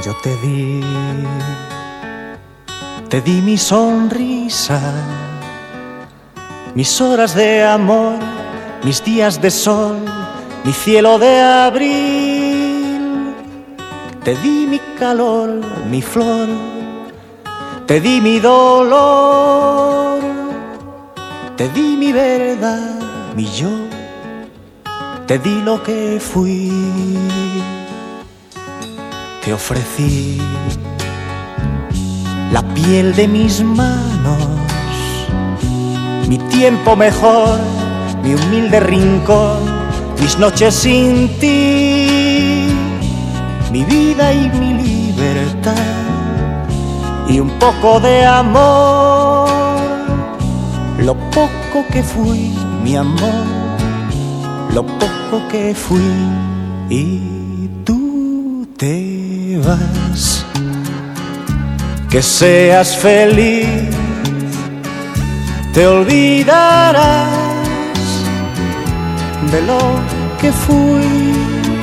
Yo te di mi sonrisa, mis horas de amor, mis días de sol, mi cielo de abril. Te di mi calor, mi flor, te di mi dolor, te di mi verdad, mi yo, te di lo que fui. Te ofrecí la piel de mis manos, mi tiempo mejor, mi humilde rincón, mis noches sin ti, mi vida y mi libertad, y un poco de amor, lo poco que fui, mi amor, lo poco que fui. Y tú te vas, que seas feliz, te olvidarás de lo que fui,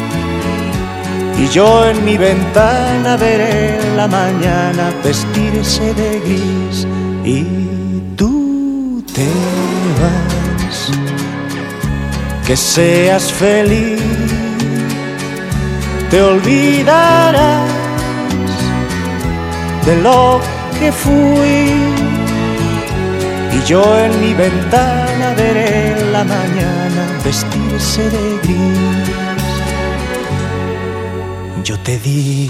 y yo en mi ventana veré la mañana vestirse de gris. Y tú te vas, que seas feliz, te olvidarás de lo que fui, y yo en mi ventana veré la mañana vestirse de gris. Yo te di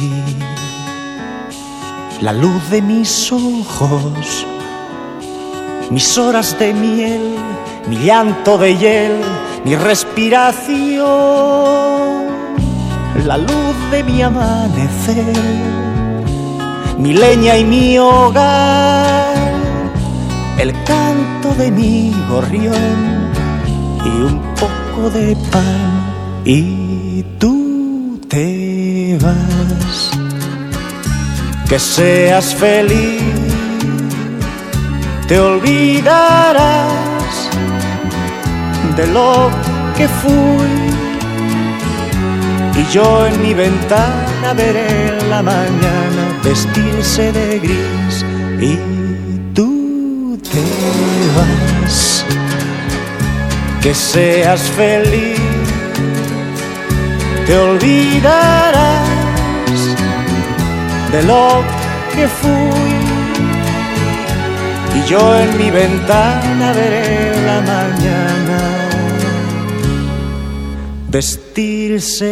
la luz de mis ojos, mis horas de miel, mi llanto de hiel, mi respiración, la luz de mi amanecer, mi leña y mi hogar, el canto de mi gorrión y un poco de pan. Y tú te vas, que seas feliz, te olvidarás de lo que fui, y yo en mi ventana veré la mañana vestirse de gris. Y tú te vas, que seas feliz, te olvidarás de lo que fui, y yo en mi ventana veré la mañana vestirse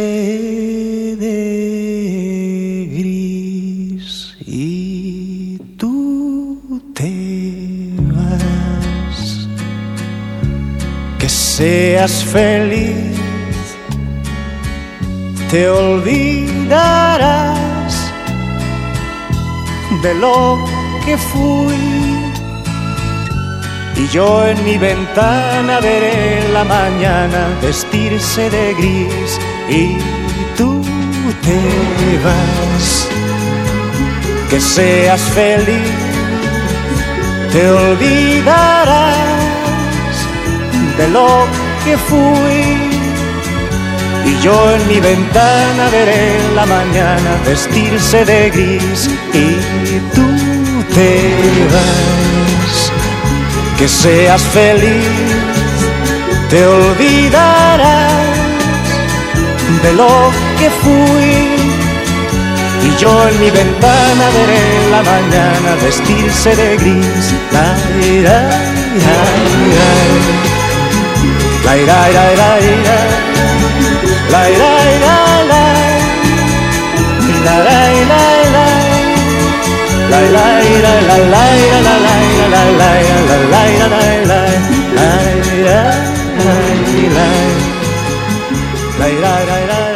de gris. Y tú te vas, que seas feliz, te olvidarás de lo que fui, y yo en mi ventana veré la mañana vestirse de gris. Y tú te vas, que seas feliz, te olvidarás de lo que fui, y yo en mi ventana veré la mañana vestirse de gris. Y tú te vas, que seas feliz, te olvidarás de lo que fui, y yo en mi ventana veré la mañana vestirse de gris. La ira, la ira, la ira, la ira, la ira, la ira, la ira, la ira, la ira, la ira, la ira, la ira, la ira, la ira, la ira, la ira, la ira, la ira.